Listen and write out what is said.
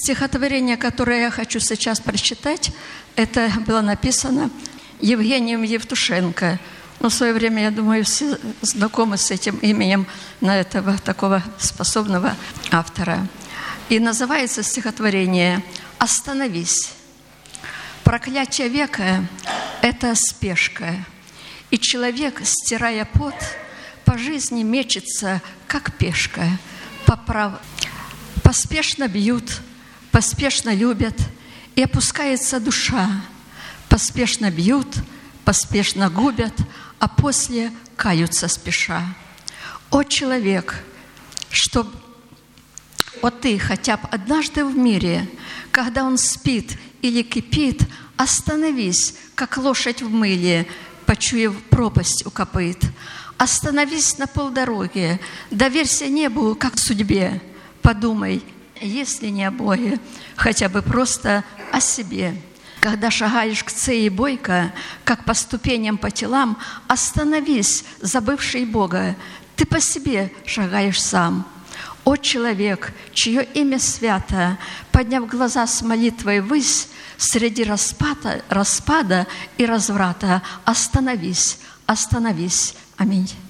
Стихотворение, которое я хочу сейчас прочитать, это было написано Евгением Евтушенко. Но в свое время, я думаю, все знакомы с этим именем на этого такого способного автора. И называется стихотворение «Остановись». Проклятие века – это спешка, и человек, стирая пот, по жизни мечется, как пешка. Поспешно бьют, поспешно любят, и опускается душа. Поспешно бьют, поспешно губят, а после каются спеша. О, человек, ты хотя бы однажды в мире, когда он спит или кипит, остановись, как лошадь в мыле, почуяв пропасть у копыт. Остановись на полдороге, доверься небу, как судьбе. Подумай, если не о Боге, хотя бы просто о себе. Когда шагаешь к цели бойко, как по ступеням по телам, остановись, забывший Бога, ты по себе шагаешь сам. О, человек, чье имя свято, подняв глаза с молитвой ввысь, среди распада и разврата, остановись, остановись. Аминь.